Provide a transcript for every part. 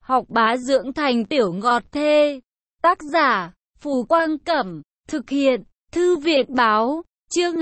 học bá dưỡng thành tiểu ngọt thê. Tác giả, Phù Quang Cẩm. Thực hiện, Thư viện Báo. Chương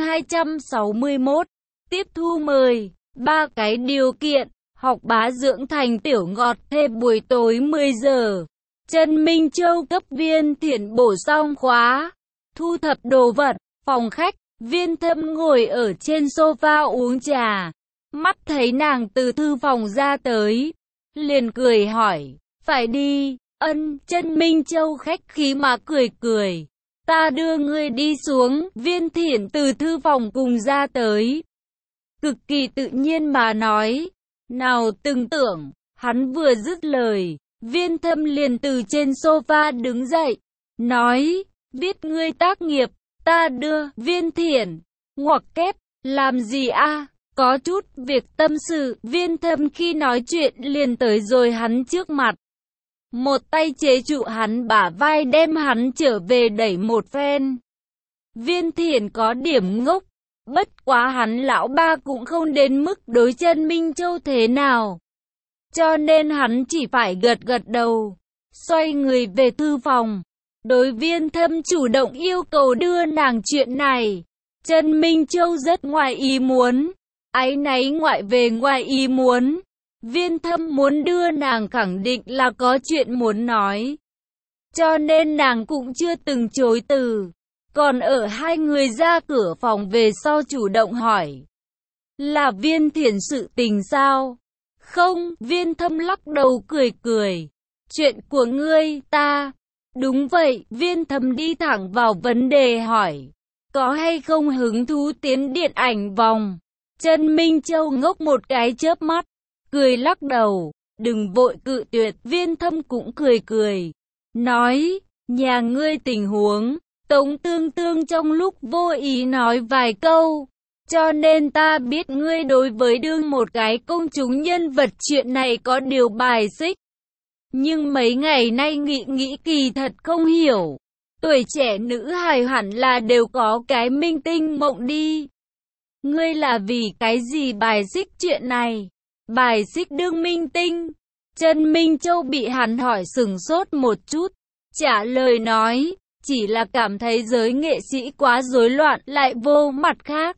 261. Tiếp thu mời. 3 cái điều kiện. Học bá dưỡng thành tiểu ngọt thê. Buổi tối 10 giờ. Trần Minh Châu cấp Viên Thiển bổ xong khóa. Thu thập đồ vật. Phòng khách. Viên Thâm ngồi ở trên sofa uống trà. Mắt thấy nàng từ thư phòng ra tới, liền cười hỏi, phải đi. Ân. Trần Minh Châu khách khí mà cười cười. Ta đưa ngươi đi xuống. Viên Thiển từ thư phòng cùng ra tới, cực kỳ tự nhiên mà nói. Nào từng tưởng, hắn vừa dứt lời, Viên Thâm liền từ trên sofa đứng dậy, nói, biết ngươi tác nghiệp, ta đưa. Viên Thiển ngoặc kép, làm gì a? Có chút việc tâm sự. Viên Thâm khi nói chuyện liền tới rồi hắn trước mặt, một tay chế trụ hắn bả vai đem hắn trở về đẩy một phen. Viên Thiển có điểm ngốc, bất quá hắn lão ba cũng không đến mức đối Trần Minh Châu thế nào, cho nên hắn chỉ phải gật gật đầu, xoay người về thư phòng. Đối Viên Thâm chủ động yêu cầu đưa nàng chuyện này, Trần Minh Châu rất ngoài ý muốn, áy náy ngoại về ngoài ý muốn. Viên Thâm muốn đưa nàng khẳng định là có chuyện muốn nói, cho nên nàng cũng chưa từng chối từ. Còn ở hai người ra cửa phòng về sau chủ động hỏi, là Viên Thiển sự tình sao? Không. Viên Thâm lắc đầu cười cười, chuyện của ngươi. Ta. Đúng vậy. Viên Thâm đi thẳng vào vấn đề hỏi, có hay không hứng thú tiến điện ảnh vòng? Trần Minh Châu ngốc một cái chớp mắt, cười lắc đầu, đừng vội cự tuyệt. Viên Thâm cũng cười cười, nói, nhà ngươi tình huống. Tống Tương Tương trong lúc vô ý nói vài câu, cho nên ta biết ngươi đối với đương một cái công chúng nhân vật chuyện này có điều bài xích. Nhưng mấy ngày nay nghĩ kỳ thật không hiểu, tuổi trẻ nữ hài hẳn là đều có cái minh tinh mộng đi. Ngươi là vì cái gì bài xích chuyện này? Bài xích đương minh tinh? Trần Minh Châu bị hắn hỏi sửng sốt một chút, trả lời nói, chỉ là cảm thấy giới nghệ sĩ quá rối loạn. Lại vô mặt khác.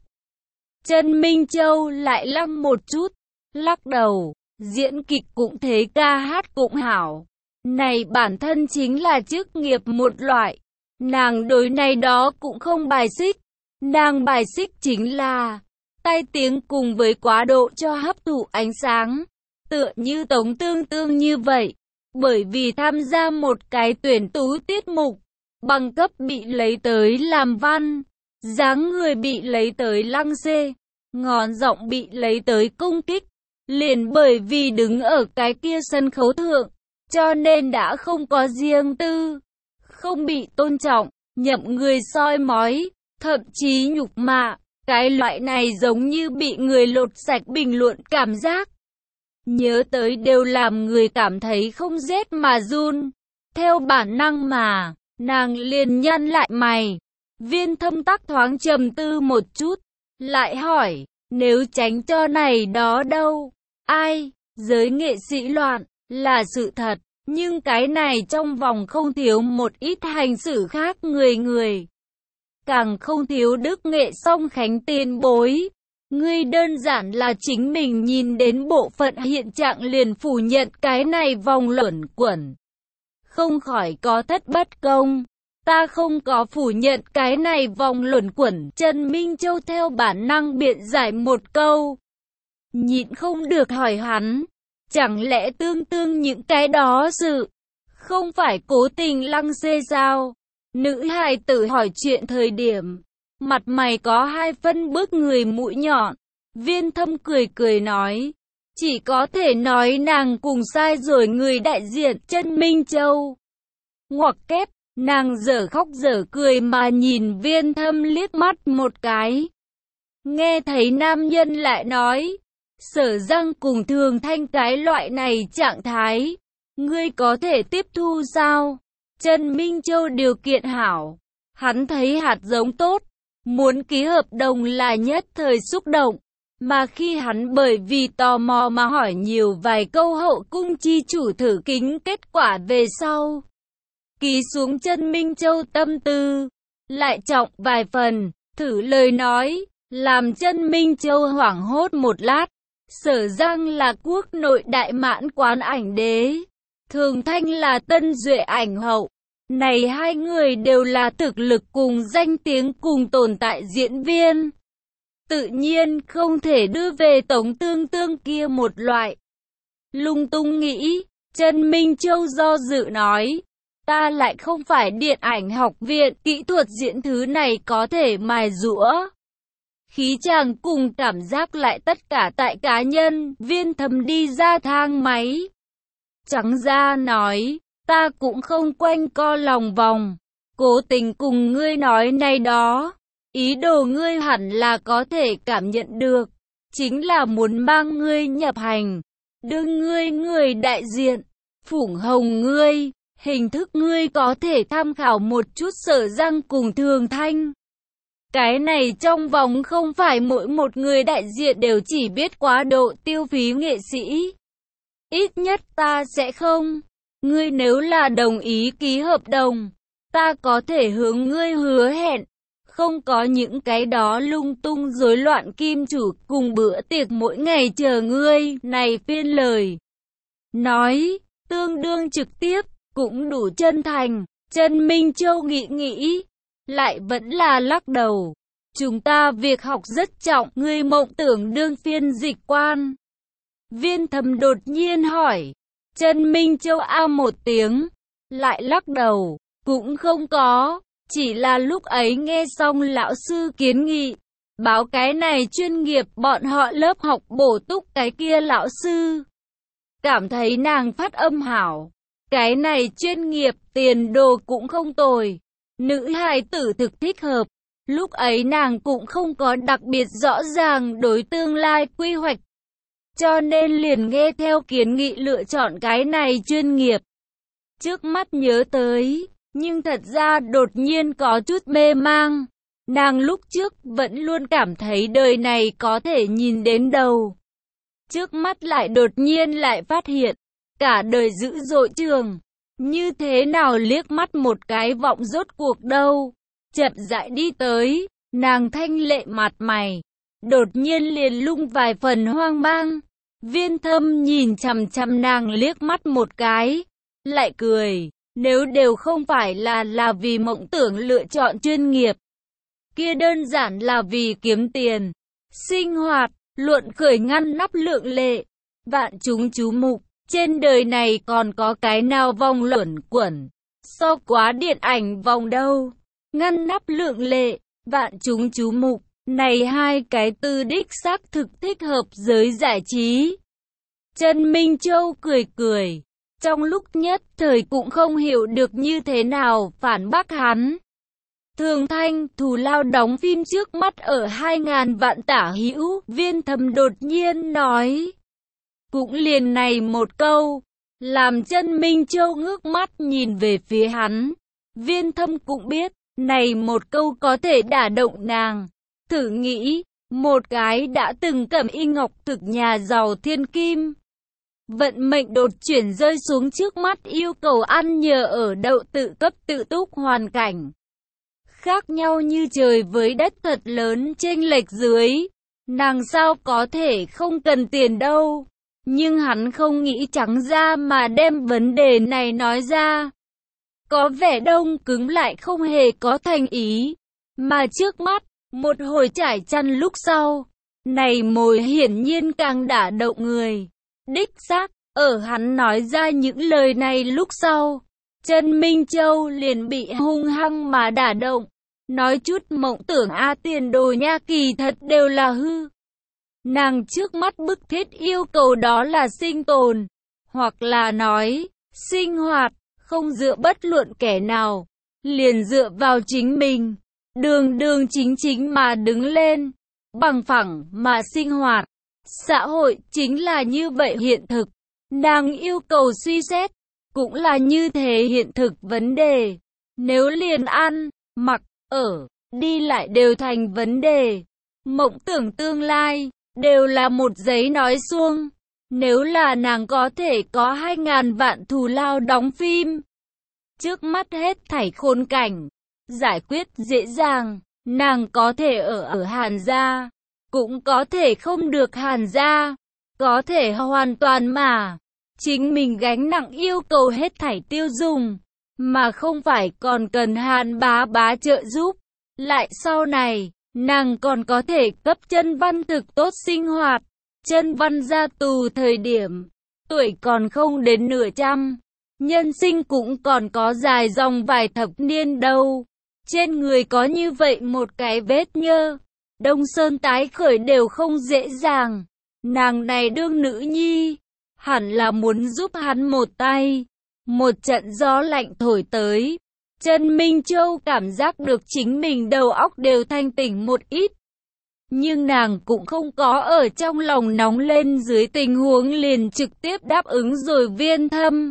Trần Minh Châu lại lăng một chút, lắc đầu, diễn kịch cũng thế, ca hát cũng hảo, này bản thân chính là chức nghiệp một loại, nàng đối này đó cũng không bài xích. Nàng bài xích chính là tai tiếng cùng với quá độ cho hấp thụ ánh sáng, tựa như Tống Tương Tương như vậy, bởi vì tham gia một cái tuyển tú tiết mục, bằng cấp bị lấy tới làm văn, dáng người bị lấy tới lăng xê, ngón giọng bị lấy tới công kích, liền bởi vì đứng ở cái kia sân khấu thượng, cho nên đã không có riêng tư, không bị tôn trọng, nhậm người soi mói, thậm chí nhục mạ. Cái loại này giống như bị người lột sạch bình luận cảm giác, nhớ tới đều làm người cảm thấy không rét mà run. Theo bản năng mà, nàng liền nhăn lại mày. Viên Thâm tắc thoáng trầm tư một chút, lại hỏi, nếu tránh cho này đó đâu? Ai? Giới nghệ sĩ loạn, là sự thật, nhưng cái này trong vòng không thiếu một ít hành xử khác người. Càng không thiếu đức nghệ song khánh tiền bối. Ngươi đơn giản là chính mình nhìn đến bộ phận hiện trạng liền phủ nhận cái này vòng luẩn quẩn, không khỏi có thất bất công. Ta không có phủ nhận cái này vòng luẩn quẩn. Trần Minh Châu theo bản năng biện giải một câu, nhịn không được hỏi hắn, chẳng lẽ Tương Tương những cái đó sự không phải cố tình lăng xê sao? Nữ hài tử hỏi chuyện thời điểm, mặt mày có hai phân bước người mũi nhọn. Viên Thâm cười cười nói, chỉ có thể nói nàng cùng sai rồi người đại diện. Trần Minh Châu ngoặc kép, nàng dở khóc dở cười mà nhìn Viên Thâm liếc mắt một cái. Nghe thấy nam nhân lại nói, Sở Răng cùng Thường Thanh cái loại này trạng thái, ngươi có thể tiếp thu sao? Trần Minh Châu điều kiện hảo, hắn thấy hạt giống tốt, muốn ký hợp đồng là nhất thời xúc động, Mà khi hắn bởi vì tò mò mà hỏi nhiều vài câu, hậu cung chi chủ thử kính kết quả về sau. Ký xuống chân Minh Châu tâm tư, lại trọng vài phần, thử lời nói, làm chân Minh Châu hoảng hốt một lát. Sở Giang là quốc nội đại mãn quán ảnh đế, Thường Thanh là tân duệ ảnh hậu. Này hai người đều là thực lực cùng danh tiếng cùng tồn tại diễn viên. Tự nhiên không thể đưa về Tống Tương Tương kia một loại. Lung tung nghĩ, Trần Minh Châu do dự nói, ta lại không phải điện ảnh học viện, kỹ thuật diễn thứ này có thể mài giũa. Khí chàng cùng cảm giác lại tất cả tại cá nhân. Viên Thâm đi ra thang máy, trắng ra nói, ta cũng không quanh co lòng vòng, cố tình cùng ngươi nói này đó. Ý đồ ngươi hẳn là có thể cảm nhận được, chính là muốn mang ngươi nhập hành, đưa ngươi người đại diện, phủng hồng ngươi. Hình thức ngươi có thể tham khảo một chút Sở Giang cùng Thường Thanh. Cái này trong vòng không phải mỗi một người đại diện đều chỉ biết quá độ tiêu phí nghệ sĩ. Ít nhất ta sẽ không. Ngươi nếu là đồng ý ký hợp đồng, ta có thể hướng ngươi hứa hẹn, không có những cái đó lung tung rối loạn kim chủ cùng bữa tiệc mỗi ngày chờ ngươi. Này phiên lời nói, tương đương trực tiếp, cũng đủ chân thành. Trần Minh Châu nghĩ, lại vẫn là lắc đầu. Chúng ta việc học rất trọng, ngươi mộng tưởng đương phiên dịch quan. Viên Thâm đột nhiên hỏi. Trần Minh Châu một tiếng, lại lắc đầu, cũng không có, chỉ là lúc ấy nghe xong lão sư kiến nghị, báo cái này chuyên nghiệp bọn họ lớp học bổ túc cái kia lão sư. Cảm thấy nàng phát âm hảo, cái này chuyên nghiệp tiền đồ cũng không tồi, nữ hài tử thực thích hợp. Lúc ấy nàng cũng không có đặc biệt rõ ràng đối tương lai quy hoạch, cho nên liền nghe theo kiến nghị lựa chọn cái này chuyên nghiệp. Trước mắt nhớ tới, nhưng thật ra đột nhiên có chút mê mang. Nàng lúc trước vẫn luôn cảm thấy đời này có thể nhìn đến đầu. Trước mắt lại đột nhiên lại phát hiện, cả đời dữ dội trường. Như thế nào liếc mắt một cái vọng rốt cuộc đâu. Chậm rãi đi tới, nàng thanh lệ mặt mày, đột nhiên liền lung vài phần hoang mang. Viên Thâm nhìn chằm chằm nàng liếc mắt một cái, lại cười, nếu đều không phải là vì mộng tưởng lựa chọn chuyên nghiệp, kia đơn giản là vì kiếm tiền, sinh hoạt, luận khởi ngăn nắp lượng lệ, vạn chúng chú mục, trên đời này còn có cái nào vòng luẩn quẩn, so quá điện ảnh vòng đâu. Ngăn nắp lượng lệ, vạn chúng chú mục, này hai cái từ đích xác thực thích hợp giới giải trí. Trần Minh Châu cười, trong lúc nhất thời cũng không hiểu được như thế nào phản bác hắn. Thường Thanh, thù lao đóng phim trước mắt ở 2.000 vạn tả hữu, Viên Thâm đột nhiên nói. Cũng liền này một câu, làm Trần Minh Châu ngước mắt nhìn về phía hắn. Viên Thâm cũng biết, này một câu có thể đả động nàng. Thử nghĩ, một cái đã từng cẩm y ngọc thực nhà giàu thiên kim, vận mệnh đột chuyển rơi xuống trước mắt, yêu cầu ăn nhờ ở đậu, tự cấp tự túc hoàn cảnh khác nhau như trời với đất thật lớn chênh lệch dưới. Nàng sao có thể không cần tiền đâu. Nhưng hắn không nghĩ trắng ra mà đem vấn đề này nói ra. Có vẻ đông cứng lại không hề có thành ý. Mà trước mắt, một hồi trải chăn lúc sau, này mồi hiển nhiên càng đả động người. Đích xác, ở hắn nói ra những lời này lúc sau, Trần Minh Châu liền bị hung hăng mà đả động. Nói chút mộng tưởng tiền đồ nha, kỳ thật đều là hư. Nàng trước mắt bức thiết yêu cầu đó là sinh tồn, hoặc là nói, sinh hoạt, không dựa bất luận kẻ nào, liền dựa vào chính mình, đường chính mà đứng lên, bằng phẳng mà sinh hoạt. Xã hội chính là như vậy hiện thực, nàng yêu cầu suy xét, cũng là như thế hiện thực vấn đề. Nếu liền ăn, mặc, ở, đi lại đều thành vấn đề, mộng tưởng tương lai, đều là một giấy nói suông. Nếu là nàng có thể có 2.000 vạn thù lao đóng phim, trước mắt hết thảy khốn cảnh, giải quyết dễ dàng, nàng có thể ở Hàn gia, cũng có thể không được Hàn gia, có thể hoàn toàn mà chính mình gánh nặng yêu cầu hết thảy tiêu dùng, mà không phải còn cần Hàn bá bá trợ giúp. Lại sau này, nàng còn có thể cấp Chân Văn thực tốt sinh hoạt. Chân Văn ra tù thời điểm, tuổi còn không đến nửa trăm, nhân sinh cũng còn có dài dòng vài thập niên đâu. Trên người có như vậy một cái vết nhơ, Đông Sơn tái khởi đều không dễ dàng. Nàng này đương nữ nhi, hẳn là muốn giúp hắn một tay. Một trận gió lạnh thổi tới, Trần Minh Châu cảm giác được chính mình đầu óc đều thanh tỉnh một ít. Nhưng nàng cũng không có ở trong lòng nóng lên dưới tình huống liền trực tiếp đáp ứng rồi Viên Thâm,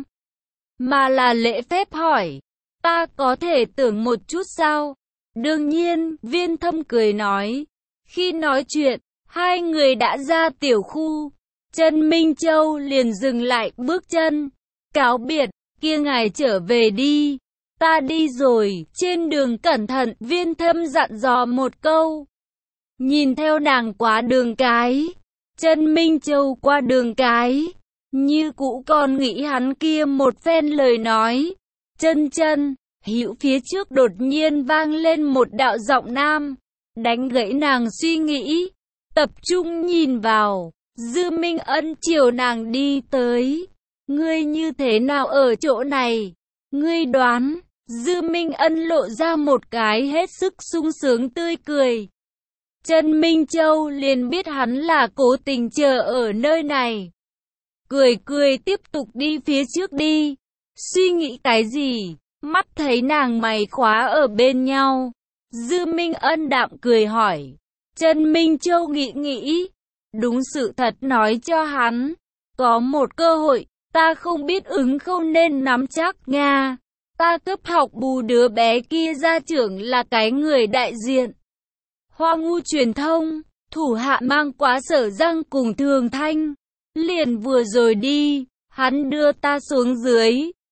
mà là lễ phép hỏi, ta có thể tưởng một chút sao? Đương nhiên, Viên Thâm cười nói. Khi nói chuyện, hai người đã ra tiểu khu, Trần Minh Châu liền dừng lại bước chân, cáo biệt, kia ngài trở về đi, ta đi rồi, trên đường cẩn thận, Viên Thâm dặn dò một câu. Nhìn theo nàng qua đường cái, Trần Minh Châu qua đường cái, như cũ còn nghĩ hắn kia một phen lời nói. Chân, hữu phía trước đột nhiên vang lên một đạo giọng nam, đánh gãy nàng suy nghĩ, tập trung nhìn vào, Dư Minh Ân chiều nàng đi tới. Ngươi như thế nào ở chỗ này? Ngươi đoán, Dư Minh Ân lộ ra một cái hết sức sung sướng tươi cười. Trần Minh Châu liền biết hắn là cố tình chờ ở nơi này. Cười tiếp tục đi phía trước đi. Suy nghĩ cái gì? Mắt thấy nàng mày khóa ở bên nhau. Dư Minh Ân đạm cười hỏi. Trần Minh Châu nghĩ. Đúng sự thật nói cho hắn. Có một cơ hội, ta không biết ứng không nên nắm chắc Nga. Ta cấp học bù đứa bé kia gia trưởng là cái người đại diện Hoa Ngu truyền thông, thủ hạ mang quá Sở Giang cùng Thường Thanh. Liền vừa rồi đi, hắn đưa ta xuống dưới,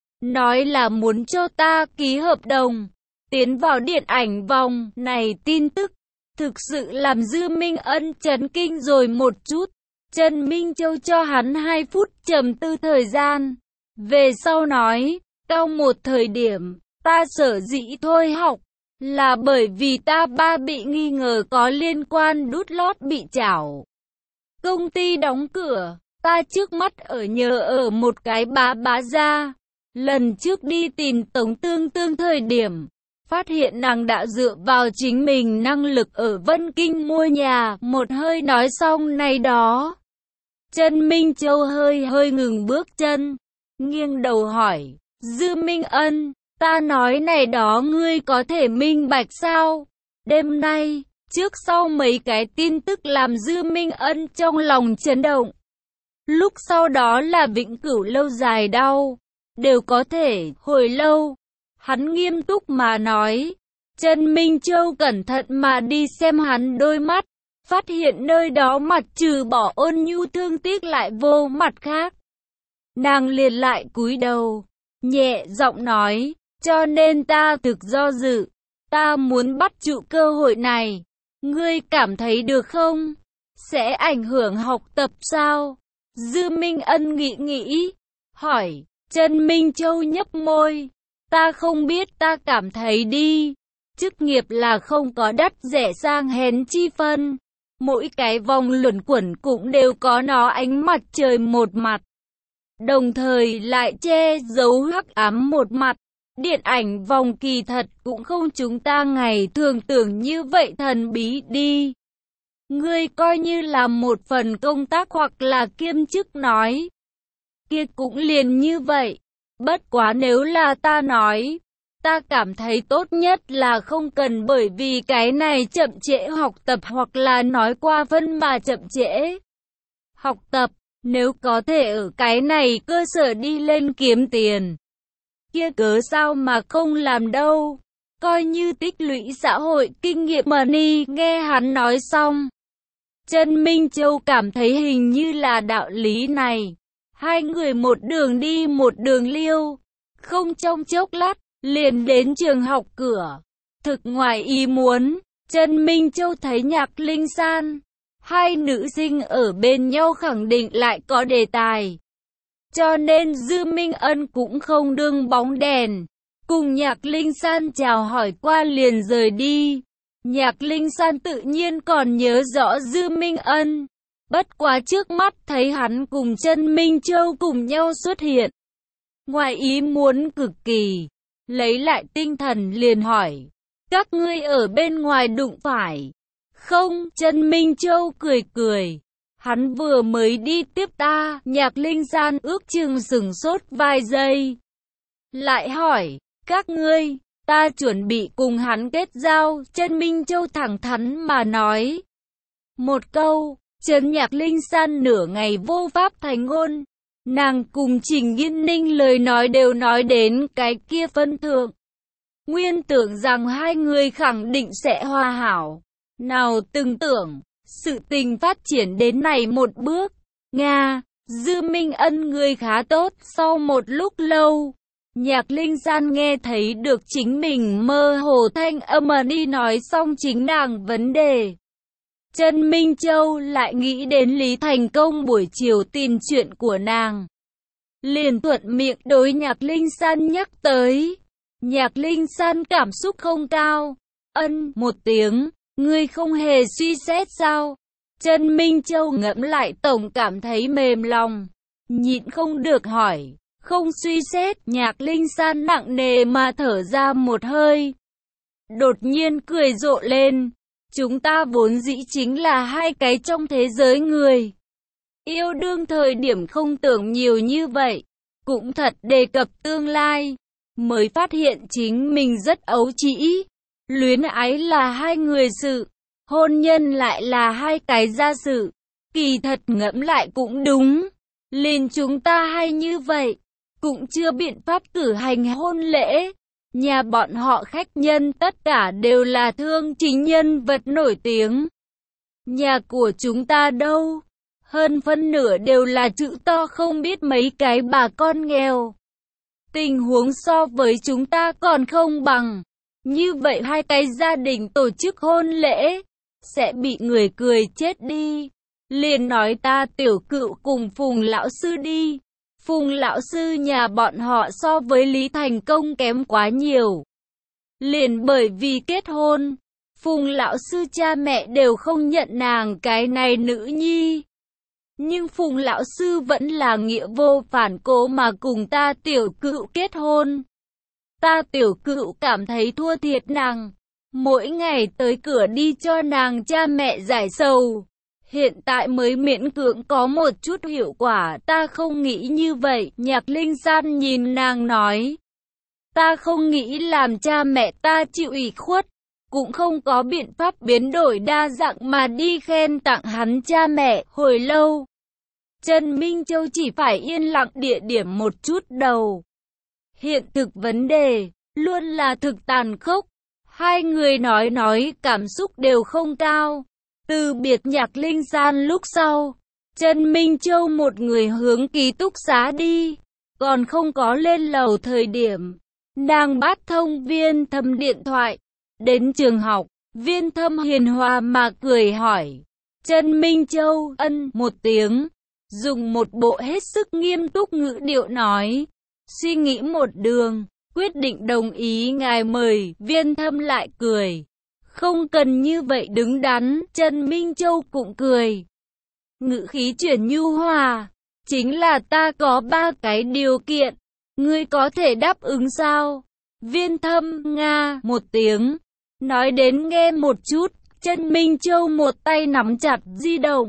nói là muốn cho ta ký hợp đồng, tiến vào điện ảnh vòng này. Tin tức thực sự làm Dư Minh Ân chấn kinh rồi một chút. Trần Minh Châu cho hắn 2 phút trầm tư thời gian, về sau nói, cao một thời điểm, ta sở dĩ thôi học, là bởi vì ta ba bị nghi ngờ có liên quan đút lót bị chảo. Công ty đóng cửa, ta trước mắt nhờ ở một cái bá gia. Lần trước đi tìm Tống Tương thời điểm, phát hiện nàng đã dựa vào chính mình năng lực ở Vân Kinh mua nhà. Một hơi nói xong này đó, Trần Minh Châu hơi ngừng bước chân, nghiêng đầu hỏi, Dư Minh Ân, ta nói này đó ngươi có thể minh bạch sao? Đêm nay, trước sau mấy cái tin tức làm Dư Minh Ân trong lòng chấn động. Lúc sau đó là vĩnh cửu lâu dài đau, đều có thể, hồi lâu. Hắn nghiêm túc mà nói. Trần Minh Châu cẩn thận mà đi xem hắn đôi mắt, phát hiện nơi đó mặt trừ bỏ ôn nhu thương tiếc lại vô mặt khác. Nàng liền lại cúi đầu, nhẹ giọng nói, cho nên ta thực do dự, ta muốn bắt trụ cơ hội này, ngươi cảm thấy được không? Sẽ ảnh hưởng học tập sao? Dư Minh Ân nghĩ, hỏi. Trần Minh Châu nhấp môi, ta không biết, ta cảm thấy đi. Chức nghiệp là không có đắt rẻ sang hèn chi phân. Mỗi cái vòng luẩn quẩn cũng đều có nó ánh mặt trời một mặt, đồng thời lại che giấu hắc ám một mặt. Điện ảnh vòng kỳ thật cũng không chúng ta ngày thường tưởng như vậy thần bí đi. Ngươi coi như là một phần công tác hoặc là kiêm chức nói, kia cũng liền như vậy. Bất quá nếu là ta nói, ta cảm thấy tốt nhất là không cần bởi vì cái này chậm trễ học tập hoặc là nói qua phân mà chậm trễ học tập. Nếu có thể ở cái này cơ sở đi lên kiếm tiền, kia cớ sao mà không làm đâu. Coi như tích lũy xã hội kinh nghiệm money. Nghe hắn nói xong, Trần Minh Châu cảm thấy hình như là đạo lý này. Hai người một đường đi một đường liêu. Không trong chốc lát, liền đến trường học cửa. Thực ngoài ý muốn, Trần Minh Châu thấy Nhạc Linh San. Hai nữ sinh ở bên nhau khẳng định lại có đề tài. Cho nên Dư Minh Ân cũng không đương bóng đèn. Cùng Nhạc Linh San chào hỏi qua liền rời đi. Nhạc Linh San tự nhiên còn nhớ rõ Dư Minh Ân. Bất quá trước mắt thấy hắn cùng Trần Minh Châu cùng nhau xuất hiện. Ngoài ý muốn cực kỳ. Lấy lại tinh thần liền hỏi. Các ngươi ở bên ngoài đụng phải. Không, Trần Minh Châu cười cười. Hắn vừa mới đi tiếp ta. Nhạc Linh San ước chừng sửng sốt vài giây. Lại hỏi, các ngươi, ta chuẩn bị cùng hắn kết giao. Trần Minh Châu thẳng thắn mà nói. Một câu, Trần Nhạc Linh San nửa ngày vô pháp thành ngôn. Nàng cùng Trình Yên Ninh lời nói đều nói đến cái kia phân thượng. Nguyên tưởng rằng hai người khẳng định sẽ hòa hảo. Nào từng tưởng, sự tình phát triển đến này một bước. Nga, Dư Minh Ân người khá tốt. Sau một lúc lâu, Nhạc Linh San nghe thấy được chính mình mơ hồ thanh âm đi nói xong chính nàng vấn đề. Trần Minh Châu lại nghĩ đến Lý Thành Công buổi chiều tin chuyện của nàng. Liền thuận miệng đối Nhạc Linh San nhắc tới. Nhạc Linh San cảm xúc không cao. Ân một tiếng, ngươi không hề suy xét sao? Trần Minh Châu ngẫm lại tổng cảm thấy mềm lòng. Nhịn không được hỏi. Không suy xét. Nhạc Linh San nặng nề mà thở ra một hơi. Đột nhiên cười rộ lên. Chúng ta vốn dĩ chính là hai cái trong thế giới người. Yêu đương thời điểm không tưởng nhiều như vậy. Cũng thật đề cập tương lai. Mới phát hiện chính mình rất ấu trĩ. Luyến ái là hai người sự. Hôn nhân lại là hai cái gia sự. Kỳ thật ngẫm lại cũng đúng. Liền chúng ta hay như vậy. Cũng chưa biện pháp cử hành hôn lễ. Nhà bọn họ khách nhân tất cả đều là thương chính nhân vật nổi tiếng. Nhà của chúng ta đâu? Hơn phân nửa đều là chữ to không biết mấy cái bà con nghèo. Tình huống so với chúng ta còn không bằng. Như vậy hai cái gia đình tổ chức hôn lễ sẽ bị người cười chết đi. Liền nói ta tiểu cựu cùng Phùng lão sư đi. Phùng lão sư nhà bọn họ so với Lý Thành Công kém quá nhiều. Liền bởi vì kết hôn, Phùng lão sư cha mẹ đều không nhận nàng cái này nữ nhi. Nhưng Phùng lão sư vẫn là nghĩa vô phản cố mà cùng ta tiểu cựu kết hôn. Ta tiểu cựu cảm thấy thua thiệt nàng. Mỗi ngày tới cửa đi cho nàng cha mẹ giải sầu. Hiện tại mới miễn cưỡng có một chút hiệu quả. Ta không nghĩ như vậy. Nhạc Linh San nhìn nàng nói. Ta không nghĩ làm cha mẹ ta chịu ủy khuất. Cũng không có biện pháp biến đổi đa dạng mà đi khen tặng hắn cha mẹ. Hồi lâu, Trần Minh Châu chỉ phải yên lặng địa điểm một chút đầu. Hiện thực vấn đề luôn là thực tàn khốc. Hai người nói cảm xúc đều không cao. Từ biệt Nhạc Linh San lúc sau, Trần Minh Châu một người hướng ký túc xá đi. Còn không có lên lầu thời điểm, nàng bắt thông Viên Thâm điện thoại. Đến trường học, Viên Thâm hiền hòa mà cười hỏi. Trần Minh Châu ân một tiếng, dùng một bộ hết sức nghiêm túc ngữ điệu nói. Suy nghĩ một đường, quyết định đồng ý ngài mời. Viên Thâm lại cười. Không cần như vậy đứng đắn. Trần Minh Châu cũng cười. Ngữ khí chuyển nhu hòa. Chính là ta có 3 cái điều kiện. Ngươi có thể đáp ứng sao? Viên Thâm nga một tiếng. Nói đến nghe một chút. Trần Minh Châu một tay nắm chặt di động.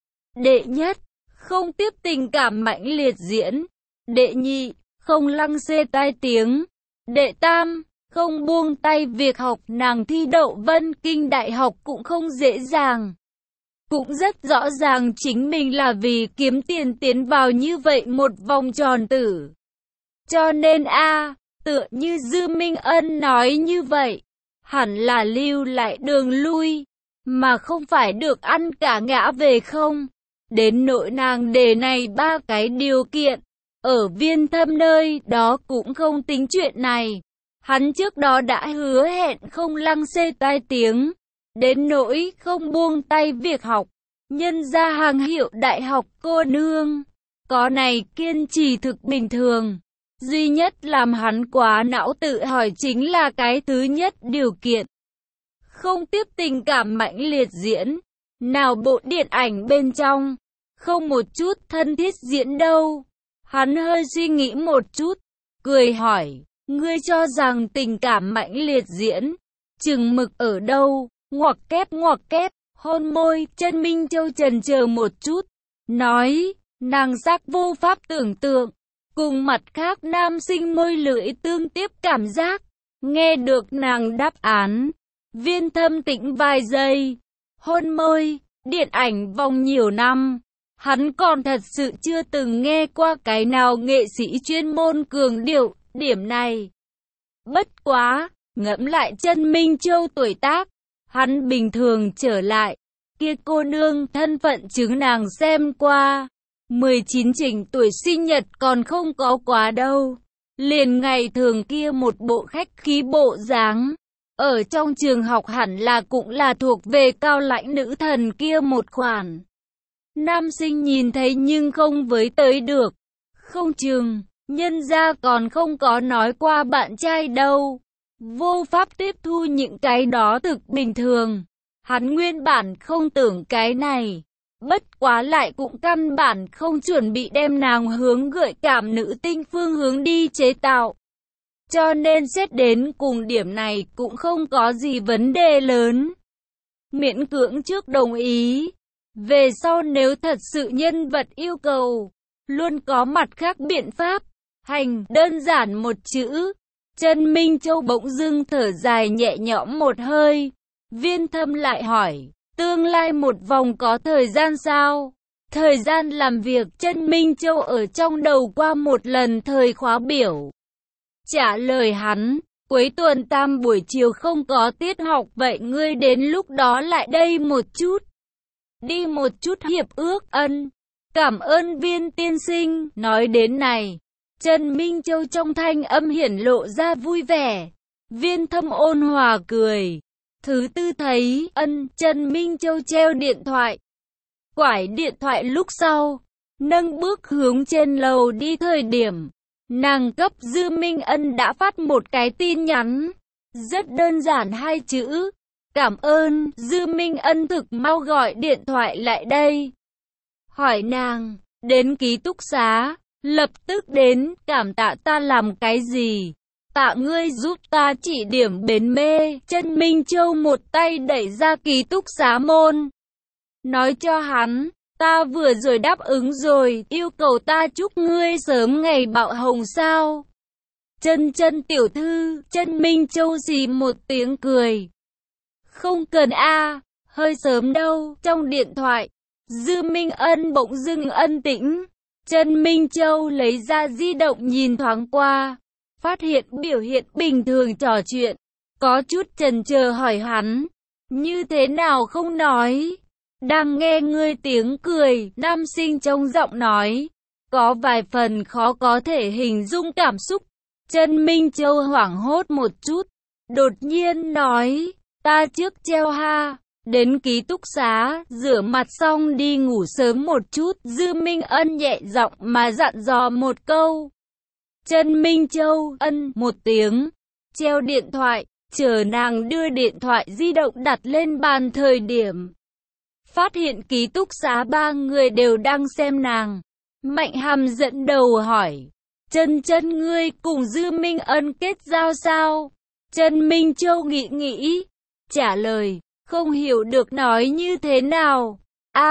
Đệ nhất, không tiếp tình cảm mãnh liệt diễn. Đệ nhị, không lăng xê tai tiếng. Đệ tam, không buông tay việc học. Nàng thi đậu Vân Kinh Đại học cũng không dễ dàng. Cũng rất rõ ràng chính mình là vì kiếm tiền tiến vào như vậy một vòng tròn tử. Cho nên tựa như Dư Minh Ân nói như vậy, hẳn là lưu lại đường lui. mà không phải được ăn cả ngã về không? Đến nỗi nàng đề này 3 cái điều kiện, ở Viên Thâm nơi đó cũng không tính chuyện này. Hắn trước đó đã hứa hẹn không lăng xê tai tiếng, đến nỗi không buông tay việc học. Nhân ra hàng hiệu đại học cô nương, có này kiên trì thực bình thường. Duy nhất làm hắn quá não tự hỏi chính là cái thứ nhất điều kiện. Không tiếp tình cảm mãnh liệt diễn, nào bộ điện ảnh bên trong, không một chút thân thiết diễn đâu. Hắn hơi suy nghĩ một chút, cười hỏi, ngươi cho rằng tình cảm mãnh liệt diễn, chừng mực ở đâu? Ngoặc kép, hôn môi. Chân Minh Châu chần chờ một chút, nói, nàng giác vô pháp tưởng tượng, cùng mặt khác nam sinh môi lưỡi tương tiếp cảm giác. Nghe được nàng đáp án, Viên Thâm tĩnh vài giây. Hôn môi, điện ảnh vòng nhiều năm, hắn còn thật sự chưa từng nghe qua cái nào nghệ sĩ chuyên môn cường điệu điểm này. Bất quá, ngẫm lại Chân Minh Châu tuổi tác, hắn bình thường trở lại. Kia cô nương thân phận chứng nàng xem qua, 19 chỉnh tuổi sinh nhật còn không có quá đâu. Liền ngày thường kia một bộ khách khí bộ dáng, ở trong trường học hẳn là cũng là thuộc về cao lãnh nữ thần kia một khoản. Nam sinh nhìn thấy nhưng không với tới được. Không chừng, nhân gia còn không có nói qua bạn trai đâu. Vô pháp tiếp thu những cái đó thực bình thường. Hắn nguyên bản không tưởng cái này. Bất quá lại cũng căn bản không chuẩn bị đem nàng hướng gợi cảm nữ tinh phương hướng đi chế tạo. Cho nên xét đến cùng điểm này cũng không có gì vấn đề lớn. Miễn cưỡng trước đồng ý. Về sau nếu thật sự nhân vật yêu cầu, luôn có mặt khác biện pháp. Hành, đơn giản một chữ. Chân Minh Châu bỗng dưng thở dài nhẹ nhõm một hơi. Viên Thâm lại hỏi, tương lai một vòng có thời gian sao? Thời gian làm việc. Chân Minh Châu ở trong đầu qua một lần thời khóa biểu. Trả lời hắn, cuối tuần tam buổi chiều không có tiết học, vậy ngươi đến lúc đó lại đây một chút. Đi một chút hiệp ước. Ân, cảm ơn Viên tiên sinh. Nói đến này, Chân Minh Châu trong thanh âm hiển lộ ra vui vẻ. Viên Thâm ôn hòa cười. Thứ tư thấy, Chân Minh Châu treo điện thoại. Quải điện thoại lúc sau, nâng bước hướng trên lầu đi thời điểm, nàng cấp Dư Minh Ân đã phát một cái tin nhắn. Rất đơn giản 2 chữ. Cảm ơn. Dư Minh Ân thực mau gọi điện thoại lại đây. Hỏi nàng, đến ký túc xá, lập tức đến. Cảm tạ ta làm cái gì? Tạ ngươi giúp ta chỉ điểm bến mê. Chân Minh Châu một tay đẩy ra ký túc xá môn. Nói cho hắn, ta vừa rồi đáp ứng rồi, yêu cầu ta chúc ngươi sớm ngày bạo hồng sao? Chân tiểu thư. Chân Minh Châu xì một tiếng cười. Không cần a, hơi sớm đâu. Trong điện thoại, Dư Minh Ân bỗng dưng ân tĩnh. Chân Minh Châu lấy ra di động nhìn thoáng qua, phát hiện biểu hiện bình thường trò chuyện, có chút chần chờ hỏi hắn, như thế nào không nói? Đang nghe ngươi tiếng cười. Nam sinh trong giọng nói có vài phần khó có thể hình dung cảm xúc. Chân Minh Châu hoảng hốt một chút, đột nhiên nói, ta trước treo ha. Đến ký túc xá, rửa mặt xong đi ngủ sớm một chút. Dư Minh Ân nhẹ giọng mà dặn dò một câu. Chân Minh Châu một tiếng, treo điện thoại, chờ nàng đưa điện thoại di động đặt lên bàn thời điểm, phát hiện ký túc xá 3 người đều đang xem nàng. Mạnh Hàm dẫn đầu hỏi, Chân ngươi cùng Dư Minh Ân kết giao sao? Chân Minh Châu nghĩ, trả lời, không hiểu được nói như thế nào.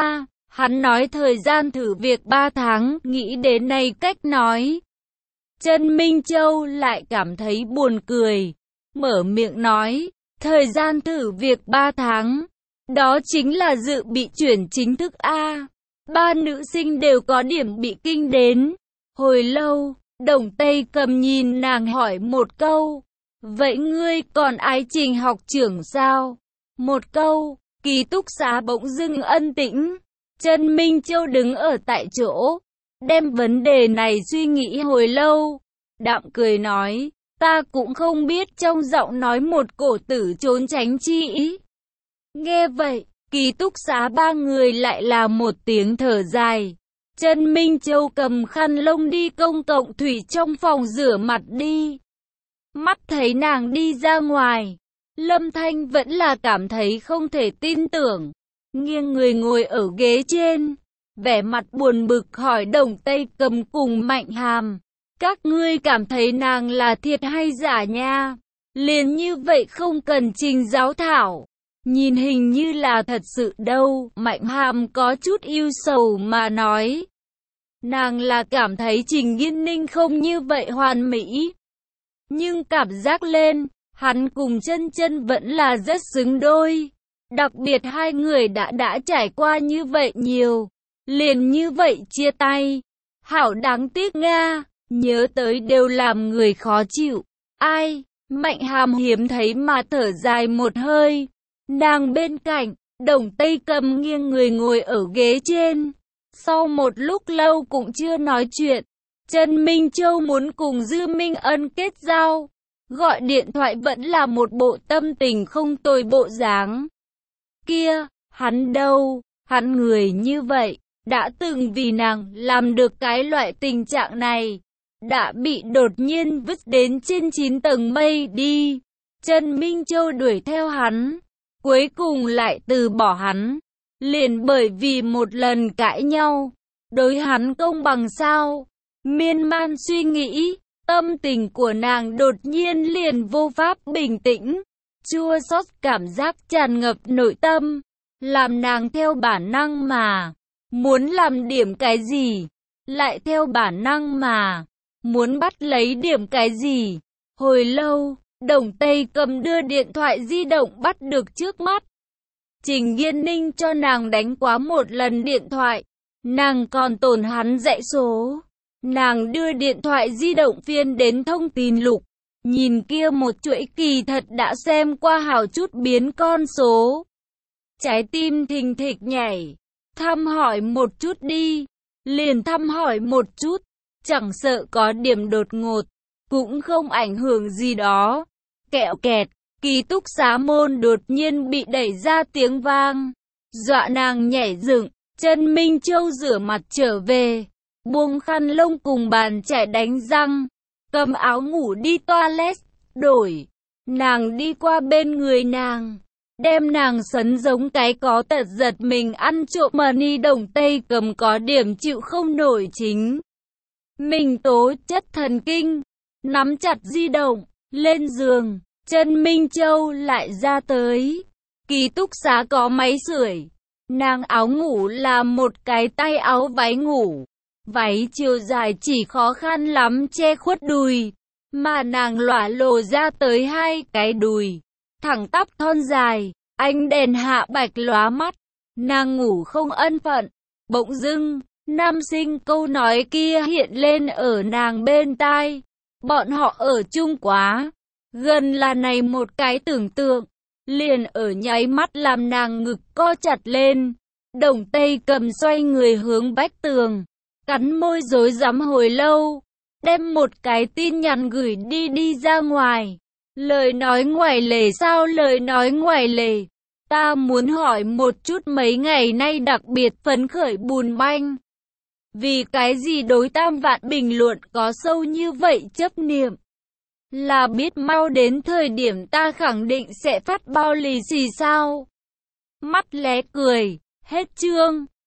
Hắn nói thời gian thử việc 3 tháng, nghĩ đến này cách nói. Chân Minh Châu lại cảm thấy buồn cười, mở miệng nói, thời gian thử việc 3 tháng, đó chính là dự bị chuyển chính thức a. 3 nữ sinh đều có điểm bị kinh đến. Hồi lâu, Đồng Tây Cầm nhìn nàng hỏi một câu, vậy ngươi còn ái Trình học trưởng sao? Một câu, Ký túc xá bỗng dưng ân tĩnh. Trần Minh Châu đứng ở tại chỗ, đem vấn đề này suy nghĩ hồi lâu. Đạm cười nói, ta cũng không biết, trong giọng nói một cổ tử trốn tránh chi ý. Nghe vậy, ký túc xá ba người lại là một tiếng thở dài. Trần Minh Châu cầm khăn lông đi công cộng thủy trong phòng rửa mặt đi. Mắt thấy nàng đi ra ngoài, Lâm Thanh vẫn là cảm thấy không thể tin tưởng. Nghiêng người ngồi ở ghế trên, vẻ mặt buồn bực hỏi Đồng Tây Cầm cùng Mạnh Hàm. Các ngươi cảm thấy nàng là thiệt hay giả nha? Liền như vậy không cần trình giáo thảo. Nhìn hình như là thật sự đâu. Mạnh Hàm có chút ưu sầu mà nói. Nàng là cảm thấy Trình Nghiên Ninh không như vậy hoàn mỹ. Nhưng cảm giác lên, hắn cùng Chân Chân vẫn là rất xứng đôi. Đặc biệt hai người đã trải qua như vậy nhiều. Liền như vậy chia tay. Hảo đáng tiếc nga. Nhớ tới đều làm người khó chịu. Ai? Mạnh Hàm hiếm thấy mà thở dài một hơi. Nàng bên cạnh, Đồng Tây Cầm nghiêng người ngồi ở ghế trên. Sau một lúc lâu cũng chưa nói chuyện. Trần Minh Châu muốn cùng Dư Minh Ân kết giao. Gọi điện thoại vẫn là một bộ tâm tình không tồi bộ dáng. Kia, hắn đâu? Hắn người như vậy, đã từng vì nàng làm được cái loại tình trạng này. Đã bị đột nhiên vứt đến trên 9 tầng mây đi. Trần Minh Châu đuổi theo hắn, cuối cùng lại từ bỏ hắn. Liền bởi vì một lần cãi nhau, đối hắn công bằng sao? Miên man suy nghĩ, tâm tình của nàng đột nhiên liền vô pháp bình tĩnh. Chua xót cảm giác tràn ngập nội tâm, làm nàng theo bản năng mà muốn làm điểm cái gì, lại theo bản năng mà muốn bắt lấy điểm cái gì. Hồi lâu, Đồng Tây Cầm đưa điện thoại di động bắt được trước mắt. Trình Nghiên Ninh cho nàng đánh quá một lần điện thoại, nàng còn tồn hắn dãy số. Nàng đưa điện thoại di động phiên đến thông tin lục, nhìn kia một chuỗi kỳ thật đã xem qua hào chút biến con số. Trái tim thình thịch nhảy, thăm hỏi một chút đi, liền thăm hỏi một chút, chẳng sợ có điểm đột ngột, cũng không ảnh hưởng gì đó. Kẹo kẹt, ký túc xá môn đột nhiên bị đẩy ra tiếng vang, dọa nàng nhảy dựng. Trần Minh Châu rửa mặt trở về, buông khăn lông cùng bàn chải đánh răng, cầm áo ngủ đi toilet, đổi. Nàng đi qua bên người nàng, đem nàng sấn giống cái có tật giật mình ăn trộm money. Đồng Tây Cầm có điểm chịu không nổi chính mình tố chất thần kinh, nắm chặt di động, lên giường. Trần Minh Châu lại ra tới. Ký túc xá có máy sưởi. Nàng áo ngủ là một cái tay áo váy ngủ. Váy chiều dài chỉ khó khăn lắm che khuất đùi, mà nàng lỏa lộ ra tới hai cái đùi thẳng tắp thon dài, ánh đèn hạ bạch lóa mắt. Nàng ngủ không ân phận. Bỗng dưng, nam sinh câu nói kia hiện lên ở nàng bên tai. Bọn họ ở chung quá gần là này một cái tưởng tượng, liền ở nháy mắt làm nàng ngực co chặt lên. Đồng Tây Cầm xoay người hướng vách tường, cắn môi rối rắm hồi lâu, đem một cái tin nhắn gửi đi ra ngoài. Lời nói ngoài lề sao? Lời nói ngoài lề. Ta muốn hỏi một chút, mấy ngày nay đặc biệt phấn khởi Bùn Banh. Vì cái gì đối Tam Vạn bình luận có sâu như vậy chấp niệm? Là biết mau đến thời điểm ta khẳng định sẽ phát bao lì xì sao? Mắt lé cười, hết chương.